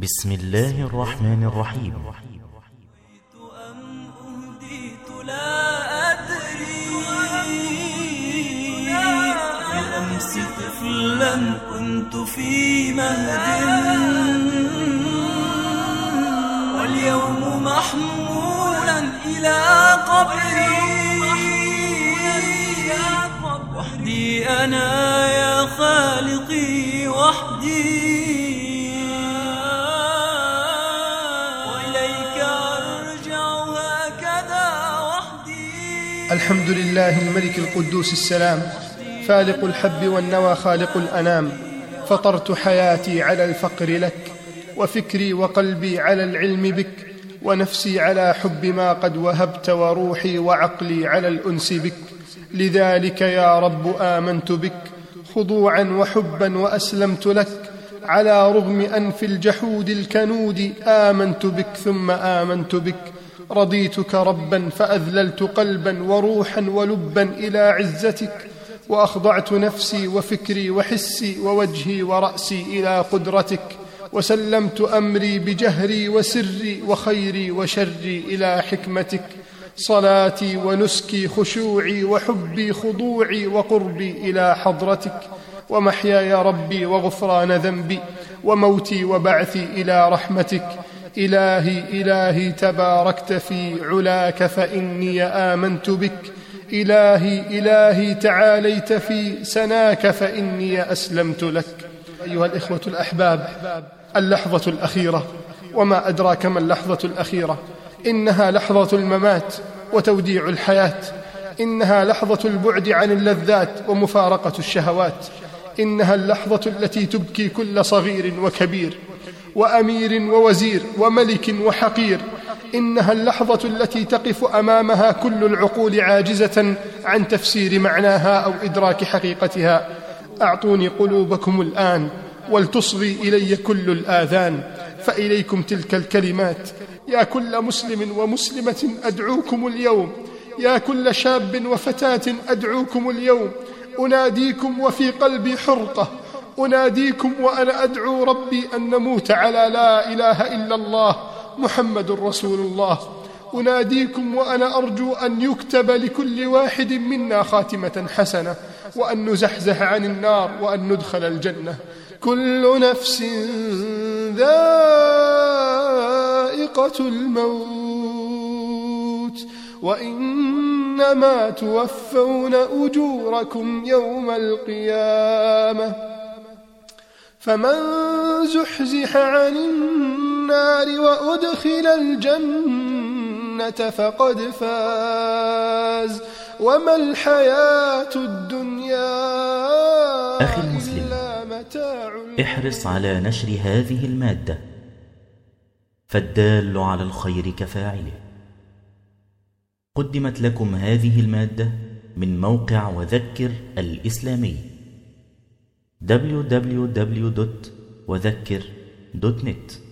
بسم الله الرحمن الرحيم. لا أدري بالأمس طفلا كنت في مهد، واليوم محمولا إلى قبري، وحدي أنا يا خالقي وحدي، الحمد لله الملك القدوس السلام، فالق الحب والنوى خالق الأنام. فطرت حياتي على الفقر لك، وفكري وقلبي على العلم بك، ونفسي على حب ما قد وهبت، وروحي وعقلي على الأنس بك. لذلك يا رب آمنت بك خضوعا وحبا وأسلمت لك، على رغم أنف الجحود الكنود. آمنت بك ثم آمنت بك، رضيتك ربا فأذللت قلبا وروحا ولبا إلى عزتك، وأخضعت نفسي وفكري وحسي ووجهي ورأسي إلى قدرتك، وسلمت أمري بجهري وسري وخيري وشري إلى حكمتك. صلاتي ونسكي خشوعي وحبي خضوعي وقربي إلى حضرتك، ومحياي ربي وغفران ذنبي، وموتي وبعثي إلى رحمتك. إلهي إلهي تباركت في علاك فإني آمنت بك، إلهي إلهي تعاليت في سناك فإني أسلمت لك. أيها الإخوة الأحباب، اللحظة الأخيرة، وما أدراك ما اللحظة الأخيرة؟ إنها لحظة الممات وتوديع الحياة، إنها لحظة البعد عن اللذات ومفارقة الشهوات، إنها اللحظة التي تبكي كل صغير وكبير، وأمير ووزير وملك وحقير. إنها اللحظة التي تقف أمامها كل العقول عاجزة عن تفسير معناها أو إدراك حقيقتها. أعطوني قلوبكم الآن ولتصغي إلي كل الآذان، فإليكم تلك الكلمات. يا كل مسلم ومسلمة أدعوكم اليوم، يا كل شاب وفتاة أدعوكم اليوم. أناديكم وفي قلبي حرقة، أناديكم وأنا أدعو ربي أن نموت على لا إله إلا الله محمد رسول الله. أناديكم وأنا أرجو أن يكتب لكل واحد منا خاتمة حسنة، وأن نزحزح عن النار وأن ندخل الجنة. كل نفس ذائقة الموت، وإنما توفون أجوركم يوم القيامة. فمن زحزح عن النار وأدخل الجنة فقد فاز، وما الحياة الدنيا أخي المسلم، إلا متاع. احرص على نشر هذه المادة، فالدال على الخير كفاعله. قدمت لكم هذه المادة من موقع وذكر الإسلامي www.وذكر.net.